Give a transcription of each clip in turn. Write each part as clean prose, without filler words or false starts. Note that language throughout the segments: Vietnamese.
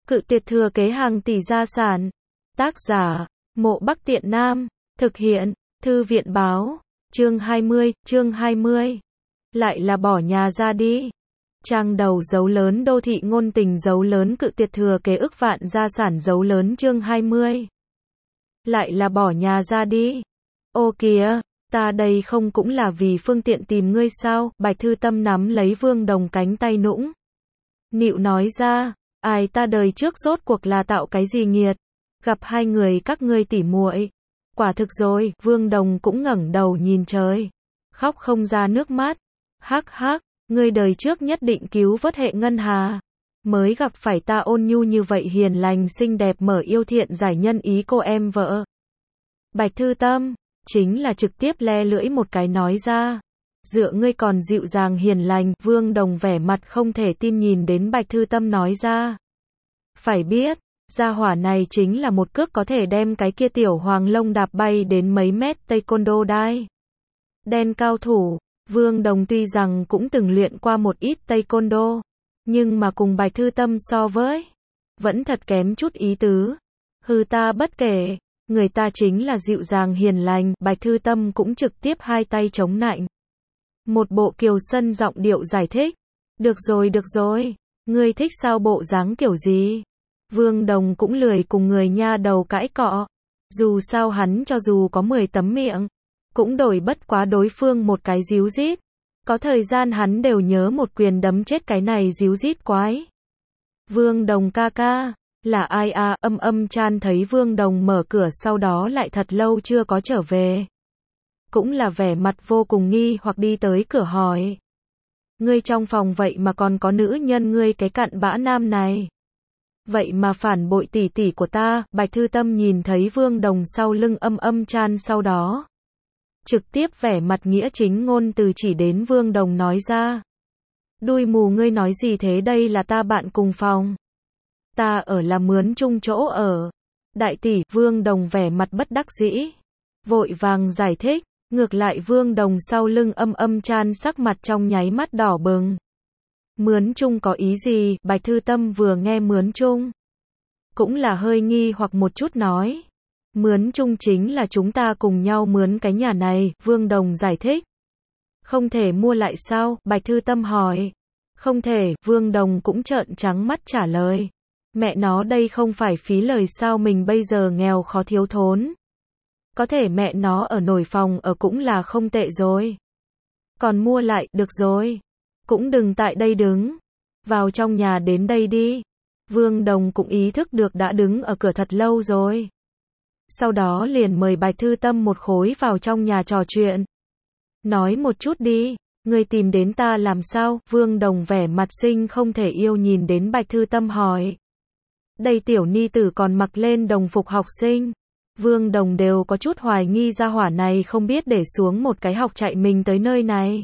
Cự tuyệt thừa kế hàng tỷ gia sản. Tác giả, Mộ Bắc Tiện Nam. Thực hiện, Thư viện báo. Chương 20. Lại là bỏ nhà ra đi. Trang đầu dấu lớn đô thị ngôn tình dấu lớn cự tuyệt thừa kế ức vạn gia sản dấu lớn chương 20. Lại là bỏ nhà ra đi. Ô kìa, ta đây không cũng là vì phương tiện tìm ngươi sao? Bạch Thư Tâm nắm lấy Vương Đồng cánh tay nũng nịu nói ra, ai ta đời trước rốt cuộc là tạo cái gì nghiệt, gặp hai người các ngươi tỉ muội. Quả thực rồi, Vương Đồng cũng ngẩng đầu nhìn trời, khóc không ra nước mắt. Hắc hắc, ngươi đời trước nhất định cứu vớt hệ ngân hà, mới gặp phải ta ôn nhu như vậy hiền lành xinh đẹp mở yêu thiện giải nhân ý cô em vợ. Bạch Thư Tâm, chính là trực tiếp le lưỡi một cái nói ra. Dựa ngươi còn dịu dàng hiền lành, Vương Đồng vẻ mặt không thể tin nhìn đến Bạch Thư Tâm nói ra. Phải biết, gia hỏa này chính là một cước có thể đem cái kia tiểu hoàng lông đạp bay đến mấy mét taekwondo đai đen cao thủ. Vương Đồng tuy rằng cũng từng luyện qua một ít taekwondo, nhưng mà cùng Bạch Thư Tâm so với, vẫn thật kém chút ý tứ. Hừ ta bất kể, người ta chính là dịu dàng hiền lành, Bạch Thư Tâm cũng trực tiếp hai tay chống nạnh. Một bộ kiều sân giọng điệu giải thích. Được rồi, ngươi thích sao bộ dáng kiểu gì? Vương Đồng cũng lười cùng người nha đầu cãi cọ. Dù sao hắn cho dù có 10 tấm miệng, cũng đổi bất quá đối phương một cái díu dít. Có thời gian hắn đều nhớ một quyền đấm chết cái này díu dít quái. Vương Đồng ca ca, là ai à? Âm Chan thấy Vương Đồng mở cửa sau đó lại thật lâu chưa có trở về. Cũng là vẻ mặt vô cùng nghi hoặc đi tới cửa hỏi. Ngươi trong phòng vậy mà còn có nữ nhân, ngươi cái cặn bã nam này. Vậy mà phản bội tỷ tỷ của ta. Bạch Thư Tâm nhìn thấy Vương Đồng sau lưng Âm Chan sau đó, trực tiếp vẻ mặt nghĩa chính ngôn từ chỉ đến Vương Đồng nói ra. Đuôi mù ngươi nói gì thế, đây là ta bạn cùng phòng. Ta ở là mướn chung chỗ ở. Đại tỷ, Vương Đồng vẻ mặt bất đắc dĩ, vội vàng giải thích. Ngược lại Vương Đồng sau lưng Âm Chan sắc mặt trong nháy mắt đỏ bừng. Mướn chung có ý gì? Bạch Thư Tâm vừa nghe mướn chung, cũng là hơi nghi hoặc một chút nói. Mướn chung chính là chúng ta cùng nhau mướn cái nhà này, Vương Đồng giải thích. Không thể mua lại sao? Bạch Thư Tâm hỏi. Không thể, Vương Đồng cũng trợn trắng mắt trả lời. Mẹ nó đây không phải phí lời sao, mình bây giờ nghèo khó thiếu thốn. Có thể mẹ nó ở nổi phòng ở cũng là không tệ rồi. Còn mua lại, được rồi. Cũng đừng tại đây đứng. Vào trong nhà đến đây đi. Vương Đồng cũng ý thức được đã đứng ở cửa thật lâu rồi. Sau đó liền mời Bạch Thư Tâm một khối vào trong nhà trò chuyện. Nói một chút đi, ngươi tìm đến ta làm sao? Vương Đồng vẻ mặt sinh không thể yêu nhìn đến Bạch Thư Tâm hỏi. Đây tiểu ni tử còn mặc lên đồng phục học sinh. Vương Đồng đều có chút hoài nghi gia hỏa này không biết để xuống một cái học chạy mình tới nơi này.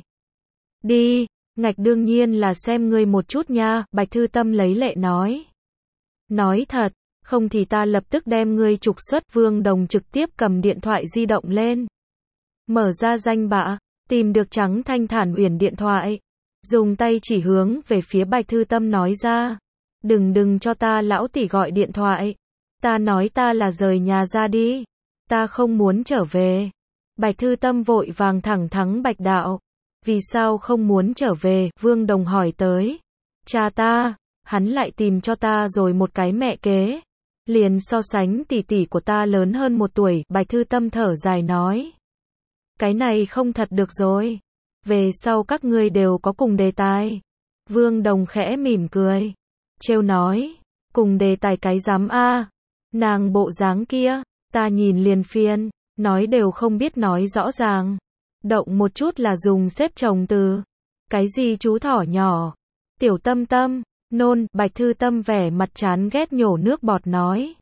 Đi, ngạch đương nhiên là xem ngươi một chút nha, Bạch Thư Tâm lấy lệ nói. Nói thật, không thì ta lập tức đem ngươi trục xuất. Vương Đồng trực tiếp cầm điện thoại di động lên. Mở ra danh bạ, tìm được Trắng Thanh Thản Uyển điện thoại. Dùng tay chỉ hướng về phía Bạch Thư Tâm nói ra. Đừng cho ta lão tỷ gọi điện thoại. Ta nói ta là rời nhà ra đi. Ta không muốn trở về. Bạch Thư Tâm vội vàng thẳng thắn bạch đạo. Vì sao không muốn trở về? Vương Đồng hỏi tới. Cha ta, hắn lại tìm cho ta rồi một cái mẹ kế. Liền so sánh tỷ tỷ của ta lớn hơn 1 tuổi. Bạch Thư Tâm thở dài nói. Cái này không thật được rồi. Về sau các ngươi đều có cùng đề tài. Vương Đồng khẽ mỉm cười. Trêu nói. Cùng đề tài cái dám a. Nàng bộ dáng kia, ta nhìn liền phiền, nói đều không biết nói rõ ràng. Động một chút là dùng xếp chồng từ. Cái gì chú thỏ nhỏ? Tiểu Tâm Tâm, nôn. Bạch Thư Tâm vẻ mặt chán ghét nhổ nước bọt nói.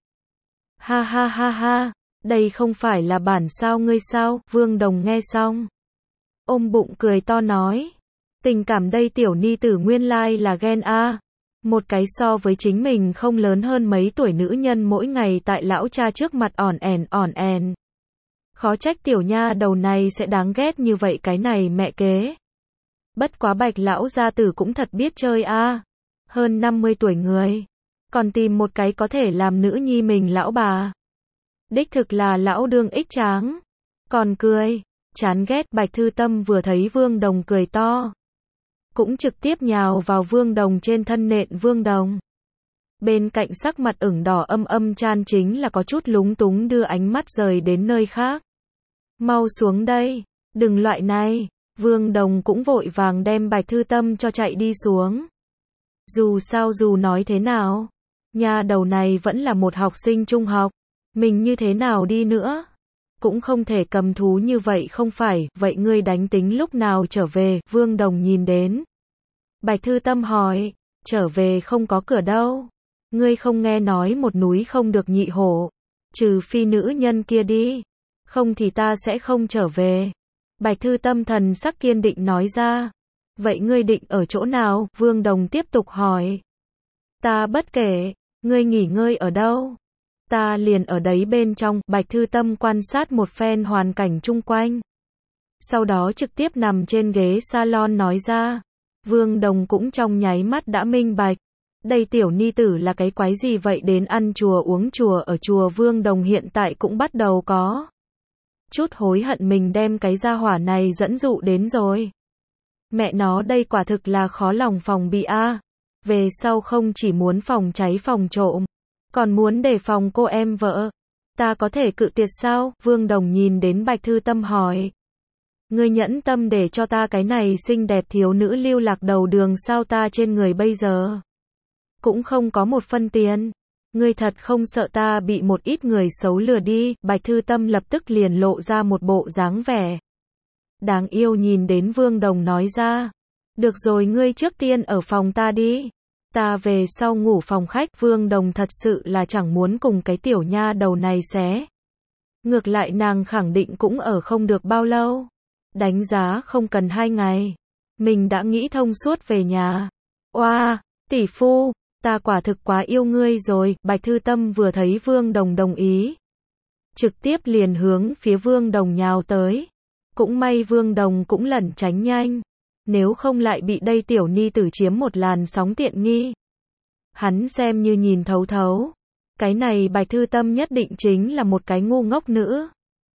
Ha, đây không phải là bản sao ngươi sao? Vương Đồng nghe xong, ôm bụng cười to nói. Tình cảm đây tiểu ni tử nguyên lai là ghen a. Một cái so với chính mình không lớn hơn mấy tuổi nữ nhân mỗi ngày tại lão cha trước mặt ỏn ẻn. Khó trách tiểu nha đầu này sẽ đáng ghét như vậy cái này mẹ kế. Bất quá Bạch lão gia tử cũng thật biết chơi a. Hơn 50 tuổi người, còn tìm một cái có thể làm nữ nhi mình lão bà. Đích thực là lão đương ích tráng. Còn cười, chán ghét. Bạch Thư Tâm vừa thấy Vương Đồng cười to, cũng trực tiếp nhào vào Vương Đồng trên thân nện Vương Đồng. Bên cạnh sắc mặt ửng đỏ âm chan chính là có chút lúng túng đưa ánh mắt rời đến nơi khác. Mau xuống đây, đừng loại này. Vương Đồng cũng vội vàng đem Bạch Thư Tâm cho chạy đi xuống. Dù sao dù nói thế nào, nhà đầu này vẫn là một học sinh trung học, mình như thế nào đi nữa cũng không thể cầm thú như vậy không phải. Vậy ngươi đánh tính lúc nào trở về? Vương Đồng nhìn đến Bạch Thư Tâm hỏi. Trở về không có cửa đâu. Ngươi không nghe nói một núi không được nhị hổ, trừ phi nữ nhân kia đi, không thì ta sẽ không trở về. Bạch Thư Tâm thần sắc kiên định nói ra. Vậy ngươi định ở chỗ nào? Vương Đồng tiếp tục hỏi. Ta bất kể, ngươi nghỉ ngơi ở đâu, ta liền ở đấy bên trong. Bạch Thư Tâm quan sát một phen hoàn cảnh chung quanh, sau đó trực tiếp nằm trên ghế salon nói ra. Vương Đồng cũng trong nháy mắt đã minh bạch. Đây tiểu ni tử là cái quái gì vậy, đến ăn chùa uống chùa ở chùa. Vương Đồng hiện tại cũng bắt đầu có chút hối hận mình đem cái gia hỏa này dẫn dụ đến rồi. Mẹ nó, đây quả thực là khó lòng phòng bị a. Về sau không chỉ muốn phòng cháy phòng trộm, còn muốn đề phòng cô em vợ. Ta có thể cự tuyệt sao? Vương Đồng nhìn đến Bạch Thư Tâm hỏi. Ngươi nhẫn tâm để cho ta cái này xinh đẹp thiếu nữ lưu lạc đầu đường sao? Ta trên người bây giờ cũng không có một phân tiền. Ngươi thật không sợ ta bị một ít người xấu lừa đi? Bạch Thư Tâm lập tức liền lộ ra một bộ dáng vẻ đáng yêu nhìn đến Vương Đồng nói ra. Được rồi, ngươi trước tiên ở phòng ta đi, ta về sau ngủ phòng khách. Vương Đồng thật sự là chẳng muốn cùng cái tiểu nha đầu này xé. Ngược lại nàng khẳng định cũng ở không được bao lâu. Đánh giá không cần 2 ngày, mình đã nghĩ thông suốt về nhà. Oa, tỷ phu, ta quả thực quá yêu ngươi rồi. Bạch Thư Tâm vừa thấy Vương Đồng đồng ý, trực tiếp liền hướng phía Vương Đồng nhào tới. Cũng may Vương Đồng cũng lẩn tránh nhanh, nếu không lại bị đây tiểu ni tử chiếm một làn sóng tiện nghi. Hắn xem như nhìn thấu thấu. Cái này Bạch Thư Tâm nhất định chính là một cái ngu ngốc nữ.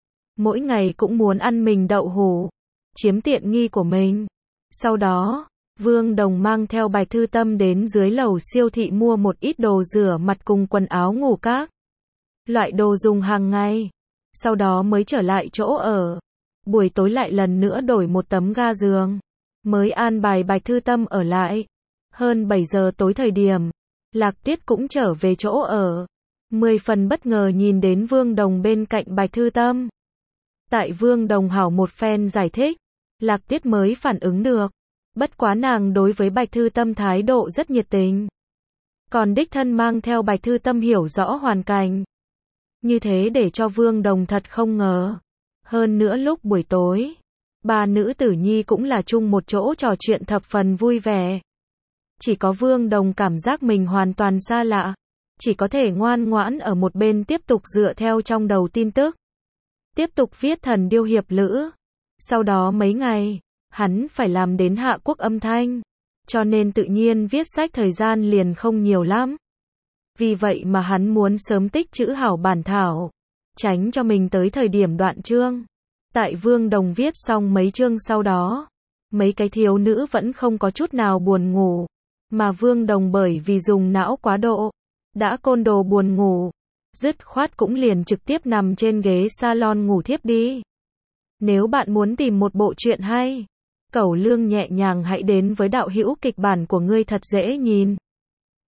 Mỗi ngày cũng muốn ăn mình đậu hũ, chiếm tiện nghi của mình. Sau đó, Vương Đồng mang theo Bạch Thư Tâm đến dưới lầu siêu thị mua một ít đồ rửa mặt cùng quần áo ngủ các loại đồ dùng hàng ngày. Sau đó mới trở lại chỗ ở. Buổi tối lại lần nữa đổi một tấm ga giường, mới an bài Bạch Thư Tâm ở lại. Hơn 7 giờ tối thời điểm, Lạc Tiết cũng trở về chỗ ở. 10 phần bất ngờ nhìn đến Vương Đồng bên cạnh Bạch Thư Tâm. Tại Vương Đồng hảo một phen giải thích, Lạc Tiết mới phản ứng được. Bất quá nàng đối với Bạch Thư Tâm thái độ rất nhiệt tình, còn đích thân mang theo Bạch Thư Tâm hiểu rõ hoàn cảnh. Như thế để cho Vương Đồng thật không ngờ. Hơn nữa lúc buổi tối, ba nữ tử nhi cũng là chung một chỗ trò chuyện thập phần vui vẻ. Chỉ có Vương Đồng cảm giác mình hoàn toàn xa lạ, chỉ có thể ngoan ngoãn ở một bên tiếp tục dựa theo trong đầu tin tức, tiếp tục viết Thần Điêu Hiệp Lữ. Sau đó mấy ngày, hắn phải làm đến Hạ Quốc âm thanh, cho nên tự nhiên viết sách thời gian liền không nhiều lắm. Vì vậy mà hắn muốn sớm tích trữ hảo bản thảo, tránh cho mình tới thời điểm đoạn chương. Tại Vương Đồng viết xong mấy chương sau đó, mấy cái thiếu nữ vẫn không có chút nào buồn ngủ, mà Vương Đồng bởi vì dùng não quá độ, đã côn đồ buồn ngủ, dứt khoát cũng liền trực tiếp nằm trên ghế salon ngủ thiếp đi. Nếu bạn muốn tìm một bộ truyện hay, cẩu lương nhẹ nhàng, hãy đến với Đạo Hữu Kịch Bản của Ngươi Thật Dễ Nhìn.